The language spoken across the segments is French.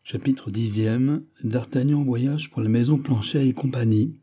Chapitre 10e. D'Artagnan voyage pour la maison Planchet et compagnie.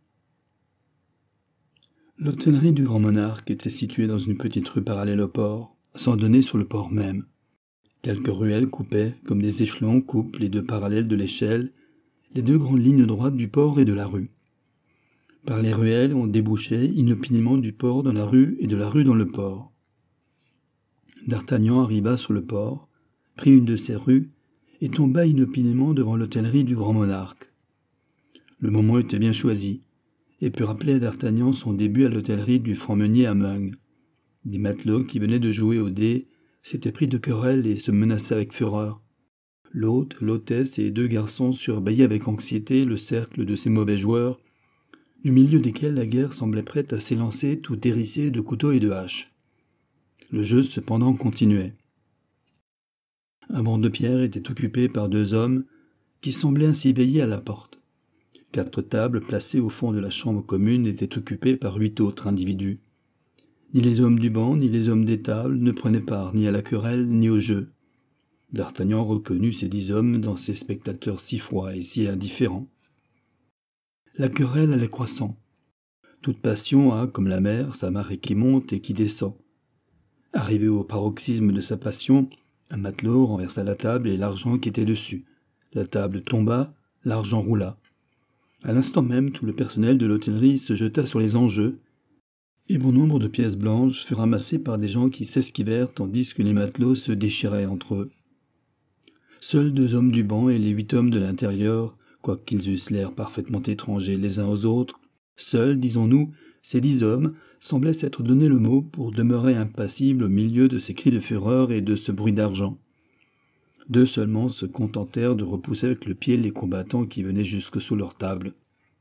L'hôtellerie du Grand Monarque était située dans une petite rue parallèle au port, sans donner sur le port même. Quelques ruelles coupaient, comme des échelons coupent les deux parallèles de l'échelle, les deux grandes lignes droites du port et de la rue. Par les ruelles, on débouchait inopinément du port dans la rue et de la rue dans le port. D'Artagnan arriva sur le port, prit une de ces rues, et tomba inopinément devant l'hôtellerie du Grand Monarque. Le moment était bien choisi, et put rappeler à d'Artagnan son début à l'hôtellerie du franc-meunier à Meung. Des matelots qui venaient de jouer au dé s'étaient pris de querelle et se menaçaient avec fureur. L'hôte, l'hôtesse et deux garçons surveillaient avec anxiété le cercle de ces mauvais joueurs, du milieu desquels la guerre semblait prête à s'élancer tout hérissée de couteaux et de haches. Le jeu cependant continuait. Un banc de pierre était occupé par deux hommes qui semblaient ainsi veiller à la porte. 4 tables placées au fond de la chambre commune étaient occupées par 8 autres individus. Ni les hommes du banc ni les hommes des tables ne prenaient part ni à la querelle ni au jeu. D'Artagnan reconnut ces 10 hommes dans ces spectateurs si froids et si indifférents. La querelle allait croissant. Toute passion a, comme la mer, sa marée qui monte et qui descend. Arrivé au paroxysme de sa passion, un matelot renversa la table et l'argent qui était dessus. La table tomba, l'argent roula. À l'instant même, tout le personnel de l'hôtellerie se jeta sur les enjeux, et bon nombre de pièces blanches furent ramassées par des gens qui s'esquivèrent tandis que les matelots se déchiraient entre eux. Seuls 2 hommes du banc et les 8 hommes de l'intérieur, quoiqu'ils eussent l'air parfaitement étrangers les uns aux autres, seuls, disons-nous, ces 10 hommes semblaient s'être donné le mot pour demeurer impassibles au milieu de ces cris de fureur et de ce bruit d'argent. 2 seulement se contentèrent de repousser avec le pied les combattants qui venaient jusque sous leur table.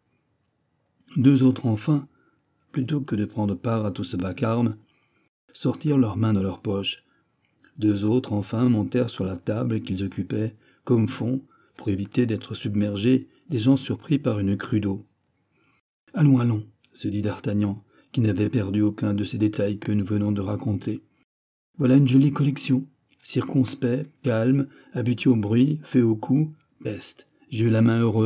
2 autres enfin, plutôt que de prendre part à tout ce vacarme, sortirent leurs mains dans leurs poches. 2 autres enfin montèrent sur la table qu'ils occupaient, comme font, pour éviter d'être submergés, des gens surpris par une crue d'eau. « Allons, allons !» se dit d'Artagnan, qui n'avait perdu aucun de ces détails que nous venons de raconter. « Voilà une jolie collection. Circonspect, calme, habitué au bruit, fait au coup, peste, j'ai eu la main heureuse. »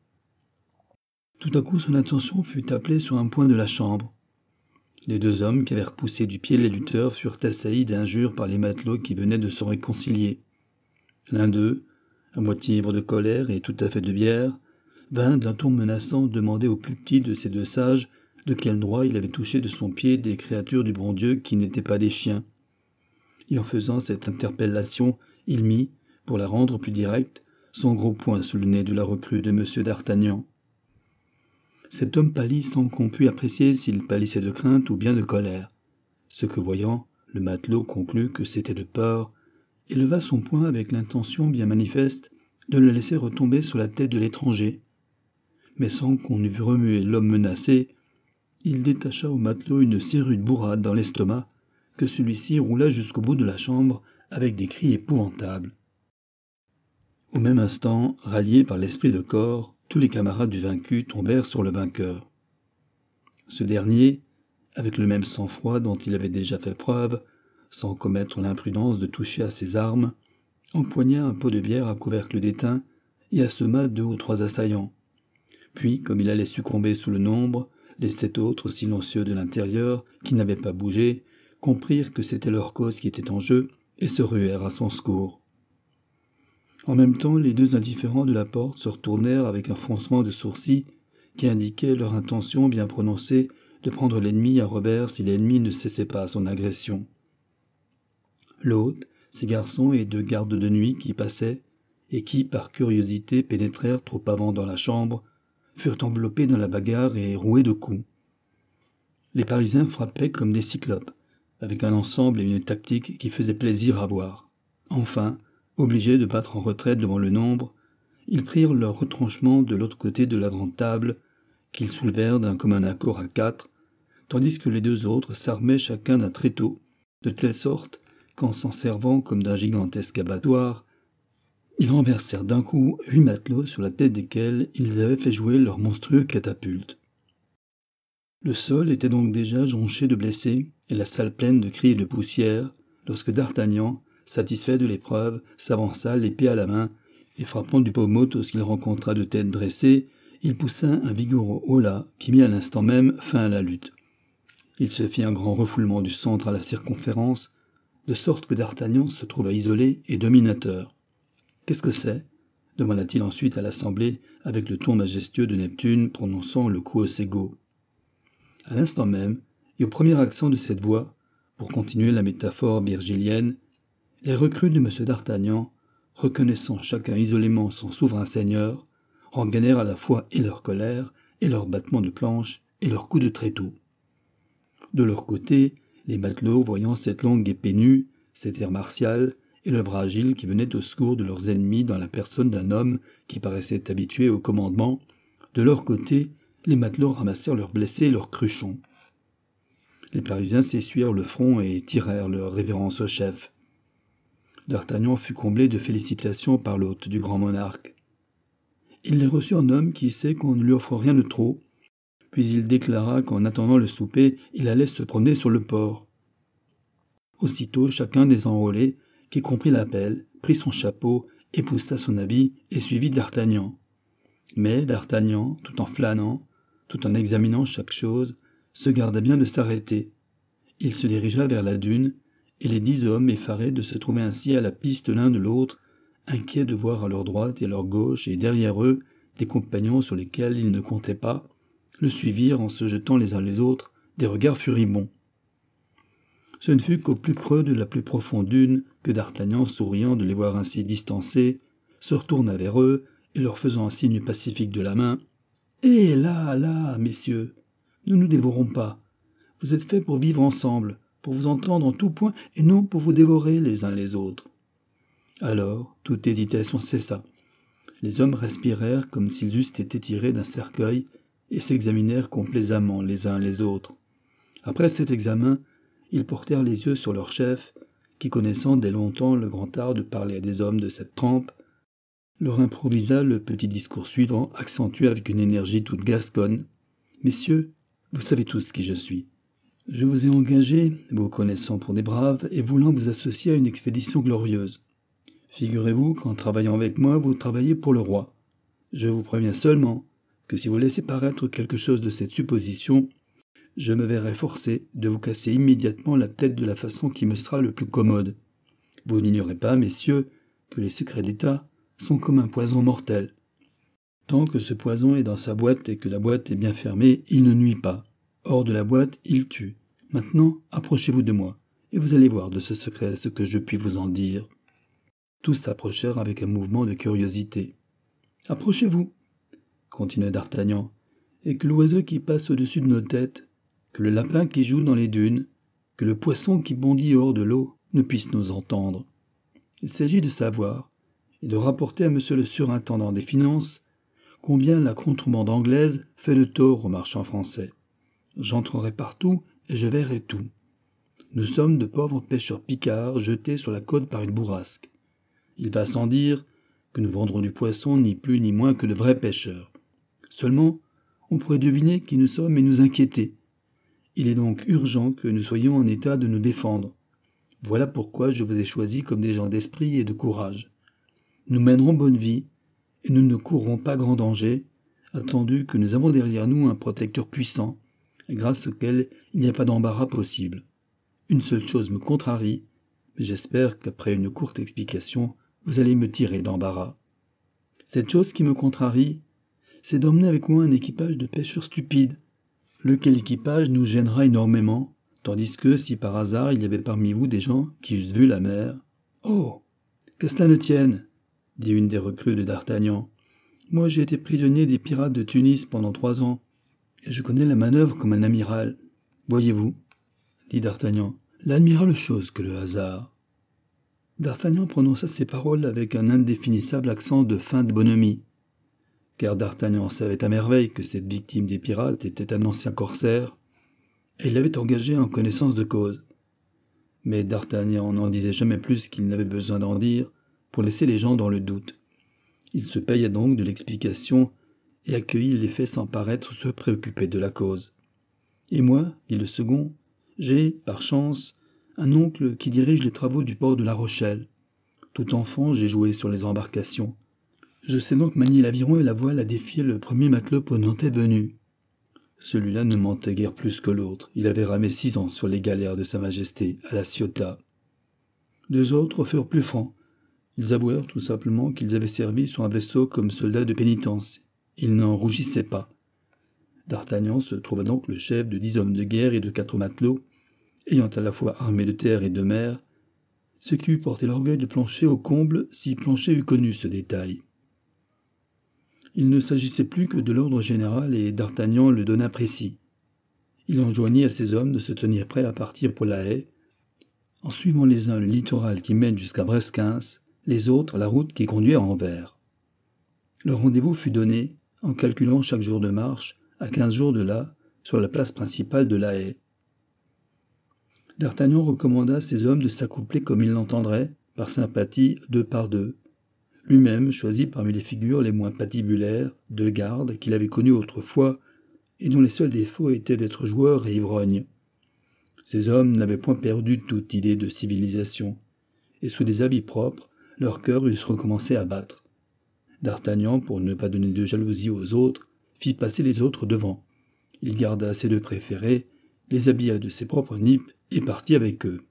Tout à coup, son attention fut appelée sur un point de la chambre. Les 2 hommes qui avaient repoussé du pied les lutteurs furent assaillis d'injures par les matelots qui venaient de se réconcilier. L'un d'eux, à moitié ivre de colère et tout à fait de bière, vint d'un ton menaçant demander au plus petit de ces 2 sages de quel droit il avait touché de son pied des créatures du bon Dieu qui n'étaient pas des chiens. Et en faisant cette interpellation, il mit, pour la rendre plus directe, son gros poing sous le nez de la recrue de M. d'Artagnan. Cet homme pâlit sans qu'on pût apprécier s'il pâlissait de crainte ou bien de colère. Ce que voyant, le matelot conclut que c'était de peur, et leva son poing avec l'intention bien manifeste de le laisser retomber sur la tête de l'étranger. Mais sans qu'on eût vu remuer l'homme menacé, il détacha au matelot une si rude bourrade dans l'estomac que celui-ci roula jusqu'au bout de la chambre avec des cris épouvantables. Au même instant, ralliés par l'esprit de corps, tous les camarades du vaincu tombèrent sur le vainqueur. Ce dernier, avec le même sang-froid dont il avait déjà fait preuve, sans commettre l'imprudence de toucher à ses armes, empoigna un pot de bière à couvercle d'étain et assomma 2 ou 3 assaillants. Puis, comme il allait succomber sous le nombre, les 7 autres silencieux de l'intérieur, qui n'avaient pas bougé, comprirent que c'était leur cause qui était en jeu et se ruèrent à son secours. En même temps, les 2 indifférents de la porte se retournèrent avec un froncement de sourcils qui indiquait leur intention bien prononcée de prendre l'ennemi à revers si l'ennemi ne cessait pas son agression. L'hôte, ses garçons et 2 gardes de nuit qui passaient, et qui, par curiosité, pénétrèrent trop avant dans la chambre, furent enveloppés dans la bagarre et roués de coups. Les Parisiens frappaient comme des cyclopes, avec un ensemble et une tactique qui faisaient plaisir à voir. Enfin, obligés de battre en retraite devant le nombre, ils prirent leur retranchement de l'autre côté de la grande table, qu'ils soulevèrent d'un commun accord à 4, tandis que les 2 autres s'armaient chacun d'un tréteau, de telle sorte qu'en s'en servant comme d'un gigantesque abattoir, ils renversèrent d'un coup 8 matelots sur la tête desquels ils avaient fait jouer leurs monstrueux catapultes. Le sol était donc déjà jonché de blessés et la salle pleine de cris et de poussière, lorsque d'Artagnan, satisfait de l'épreuve, s'avança l'épée à la main et frappant du pommeau tout ce qu'il rencontra de tête dressée, il poussa un vigoureux holà qui mit à l'instant même fin à la lutte. Il se fit un grand refoulement du centre à la circonférence, de sorte que d'Artagnan se trouva isolé et dominateur. « Qu'est-ce que c'est » demanda-t-il ensuite à l'assemblée avec le ton majestueux de Neptune prononçant le coup au ségo. À l'instant même, et au premier accent de cette voix, pour continuer la métaphore virgilienne, les recrues de M. d'Artagnan, reconnaissant chacun isolément son souverain seigneur, regagnèrent à la fois et leur colère, et leurs battements de planche, et leurs coups de tréteau. De leur côté, les matelots, voyant cette longue épée nue, cet air martial, et le bras agile qui venait au secours de leurs ennemis dans la personne d'un homme qui paraissait habitué au commandement, de leur côté, les matelots ramassèrent leurs blessés et leurs cruchons. Les Parisiens s'essuyèrent le front et tirèrent leur révérence au chef. D'Artagnan fut comblé de félicitations par l'hôte du grand monarque. Il les reçut en homme qui sait qu'on ne lui offre rien de trop, puis il déclara qu'en attendant le souper, il allait se promener sur le port. Aussitôt, chacun des enrôlés, qui comprit l'appel, prit son chapeau, époussa son habit et suivit d'Artagnan. Mais d'Artagnan, tout en flânant, tout en examinant chaque chose, se garda bien de s'arrêter. Il se dirigea vers la dune, et les 10 hommes, effarés de se trouver ainsi à la piste l'un de l'autre, inquiets de voir à leur droite et à leur gauche et derrière eux des compagnons sur lesquels ils ne comptaient pas, le suivirent en se jetant les uns les autres des regards furibonds. Ce ne fut qu'au plus creux de la plus profonde dune que d'Artagnan, souriant de les voir ainsi distancés, se retourna vers eux et leur faisant un signe pacifique de la main. « Eh là, là, messieurs, ne nous dévorons pas. Vous êtes faits pour vivre ensemble, pour vous entendre en tout point et non pour vous dévorer les uns les autres. » Alors, toute hésitation cessa. Les hommes respirèrent comme s'ils eussent été tirés d'un cercueil et s'examinèrent complaisamment les uns les autres. Après cet examen, ils portèrent les yeux sur leur chef, qui, connaissant dès longtemps le grand art de parler à des hommes de cette trempe, leur improvisa le petit discours suivant, accentué avec une énergie toute gasconne. « Messieurs, vous savez tous qui je suis. Je vous ai engagés, vous connaissant pour des braves, et voulant vous associer à une expédition glorieuse. Figurez-vous qu'en travaillant avec moi, vous travaillez pour le roi. Je vous préviens seulement que si vous laissez paraître quelque chose de cette supposition, je me verrai forcé de vous casser immédiatement la tête de la façon qui me sera le plus commode. Vous n'ignorez pas, messieurs, que les secrets d'État sont comme un poison mortel. Tant que ce poison est dans sa boîte et que la boîte est bien fermée, il ne nuit pas. Hors de la boîte, il tue. Maintenant, approchez-vous de moi, et vous allez voir de ce secret ce que je puis vous en dire. » Tous s'approchèrent avec un mouvement de curiosité. « Approchez-vous, » continua d'Artagnan, « et que l'oiseau qui passe au-dessus de nos têtes, que le lapin qui joue dans les dunes, que le poisson qui bondit hors de l'eau ne puisse nous entendre. Il s'agit de savoir et de rapporter à monsieur le surintendant des finances combien la contrebande anglaise fait de tort aux marchands français. J'entrerai partout et je verrai tout. Nous sommes de pauvres pêcheurs picards jetés sur la côte par une bourrasque. Il va sans dire que nous vendrons du poisson ni plus ni moins que de vrais pêcheurs. Seulement, on pourrait deviner qui nous sommes et nous inquiéter. Il est donc urgent que nous soyons en état de nous défendre. Voilà pourquoi je vous ai choisis comme des gens d'esprit et de courage. Nous mènerons bonne vie, et nous ne courrons pas grand danger, attendu que nous avons derrière nous un protecteur puissant, grâce auquel il n'y a pas d'embarras possible. Une seule chose me contrarie, mais j'espère qu'après une courte explication, vous allez me tirer d'embarras. Cette chose qui me contrarie, c'est d'emmener avec moi un équipage de pêcheurs stupides, lequel équipage nous gênera énormément, tandis que, si par hasard il y avait parmi vous des gens qui eussent vu la mer... « Oh, qu'à cela ne tienne !» dit une des recrues de d'Artagnan. « Moi j'ai été prisonnier des pirates de Tunis pendant 3 ans, et je connais la manœuvre comme un amiral. Voyez-vous, dit d'Artagnan, l'admirable chose que le hasard. » D'Artagnan prononça ces paroles avec un indéfinissable accent de feinte bonhomie, car d'Artagnan savait à merveille que cette victime des pirates était un ancien corsaire, et il l'avait engagé en connaissance de cause. Mais d'Artagnan n'en disait jamais plus qu'il n'avait besoin d'en dire pour laisser les gens dans le doute. Il se paya donc de l'explication et accueillit les faits sans paraître se préoccuper de la cause. « Et moi, dit le second, j'ai, par chance, un oncle qui dirige les travaux du port de La Rochelle. Tout enfant, j'ai joué sur les embarcations. Je sais donc manier l'aviron et la voile à défier le premier matelot ponantais venu. Celui-là ne mentait guère plus que l'autre. Il avait ramé 6 ans sur les galères de Sa Majesté, à la Ciotat. 2 autres furent plus francs. Ils avouèrent tout simplement qu'ils avaient servi sur un vaisseau comme soldats de pénitence. Ils n'en rougissaient pas. D'Artagnan se trouva donc le chef de 10 hommes de guerre et de 4 matelots, ayant à la fois armé de terre et de mer, ce qui eût porté l'orgueil de Planchet au comble si Planchet eût connu ce détail. Il ne s'agissait plus que de l'ordre général et d'Artagnan le donna précis. Il enjoignit à ses hommes de se tenir prêts à partir pour La Haye, en suivant les uns le littoral qui mène jusqu'à Bresquins, les autres la route qui conduit à Anvers. Le rendez-vous fut donné, en calculant chaque jour de marche, à 15 jours de là, sur la place principale de La Haye. D'Artagnan recommanda à ses hommes de s'accoupler comme il l'entendrait, par sympathie, 2 par 2. Lui-même choisit parmi les figures les moins patibulaires, 2 gardes qu'il avait connus autrefois, et dont les seuls défauts étaient d'être joueurs et ivrognes. Ces hommes n'avaient point perdu toute idée de civilisation, et sous des habits propres, leurs cœurs eussent recommencé à battre. D'Artagnan, pour ne pas donner de jalousie aux autres, fit passer les autres devant. Il garda ses 2 préférés, les habilla de ses propres nippes et partit avec eux.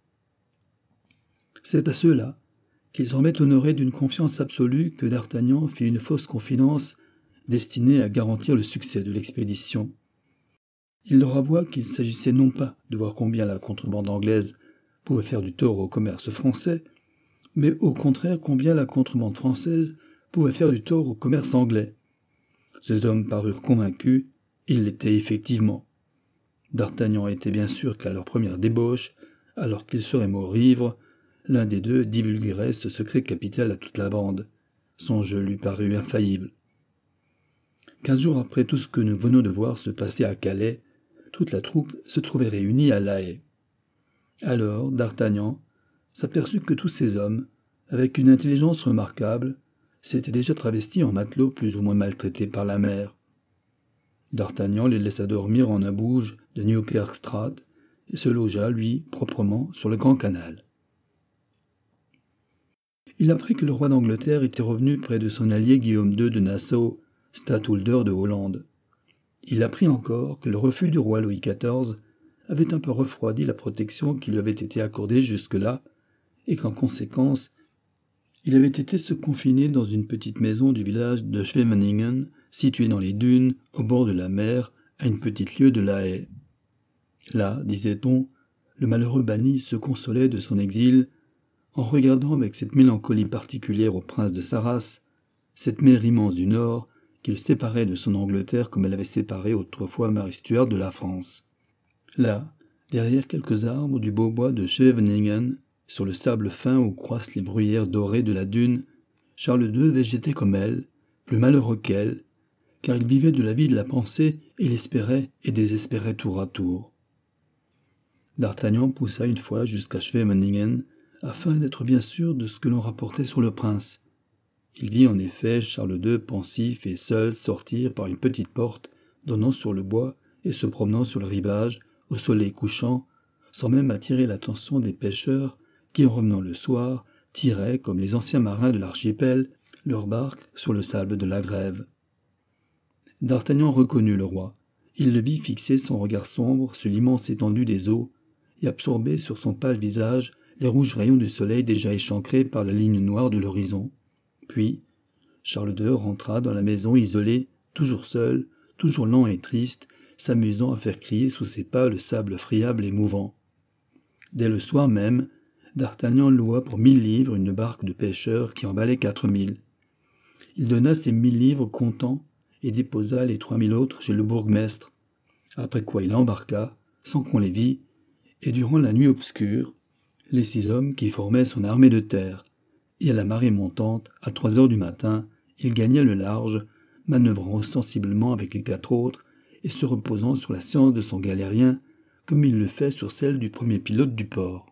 C'est à ceux-là qu'ils semblaient honorés d'une confiance absolue que d'Artagnan fit une fausse confidence destinée à garantir le succès de l'expédition. Il leur avoua qu'il s'agissait non pas de voir combien la contrebande anglaise pouvait faire du tort au commerce français, mais au contraire combien la contrebande française pouvait faire du tort au commerce anglais. Ces hommes parurent convaincus, ils l'étaient effectivement. D'Artagnan était bien sûr qu'à leur première débauche, alors qu'ils seraient morts ivres, l'un des 2 divulguerait ce secret capital à toute la bande. Son jeu lui parut infaillible. 15 jours après tout ce que nous venons de voir se passer à Calais, toute la troupe se trouvait réunie à La Haye. Alors d'Artagnan s'aperçut que tous ces hommes, avec une intelligence remarquable, s'étaient déjà travestis en matelots plus ou moins maltraités par la mer. D'Artagnan les laissa dormir en un bouge de Newkerkstraat et se logea, lui, proprement, sur le Grand Canal. Il apprit que le roi d'Angleterre était revenu près de son allié Guillaume II de Nassau, stadtholder de Hollande. Il apprit encore que le refus du roi Louis XIV avait un peu refroidi la protection qui lui avait été accordée jusque-là, et qu'en conséquence, il avait été se confiner dans une petite maison du village de Scheveningen, située dans les dunes, au bord de la mer, à une petite lieue de La Haye. Là, disait-on, le malheureux banni se consolait de son exil, en regardant avec cette mélancolie particulière au prince de sa race, cette mer immense du Nord, qui le séparait de son Angleterre comme elle avait séparé autrefois Marie Stuart de la France. Là, derrière quelques arbres du beau bois de Scheveningen, sur le sable fin où croissent les bruyères dorées de la dune, Charles II végétait comme elle, plus malheureux qu'elle, car il vivait de la vie de la pensée et l'espérait et désespérait tour à tour. D'Artagnan poussa une fois jusqu'à Scheveningen, afin d'être bien sûr de ce que l'on rapportait sur le prince. Il vit en effet Charles II pensif et seul sortir par une petite porte donnant sur le bois et se promenant sur le rivage, au soleil couchant, sans même attirer l'attention des pêcheurs qui, en revenant le soir, tiraient, comme les anciens marins de l'archipel, leurs barques sur le sable de la Grève. D'Artagnan reconnut le roi. Il le vit fixer son regard sombre sur l'immense étendue des eaux et absorber sur son pâle visage les rouges rayons du soleil déjà échancrés par la ligne noire de l'horizon. Puis, Charles II rentra dans la maison isolée, toujours seul, toujours lent et triste, s'amusant à faire crier sous ses pas le sable friable et mouvant. Dès le soir même, d'Artagnan loua pour 1000 livres une barque de pêcheurs qui en valait 4000. Il donna ces 1000 livres comptant et déposa les 3000 autres chez le bourgmestre, après quoi il embarqua, sans qu'on les vît, et durant la nuit obscure, les 6 hommes qui formaient son armée de terre, et à la marée montante, à 3 heures du matin, il gagna le large, manœuvrant ostensiblement avec les 4 autres, et se reposant sur la science de son galérien, comme il le fait sur celle du premier pilote du port.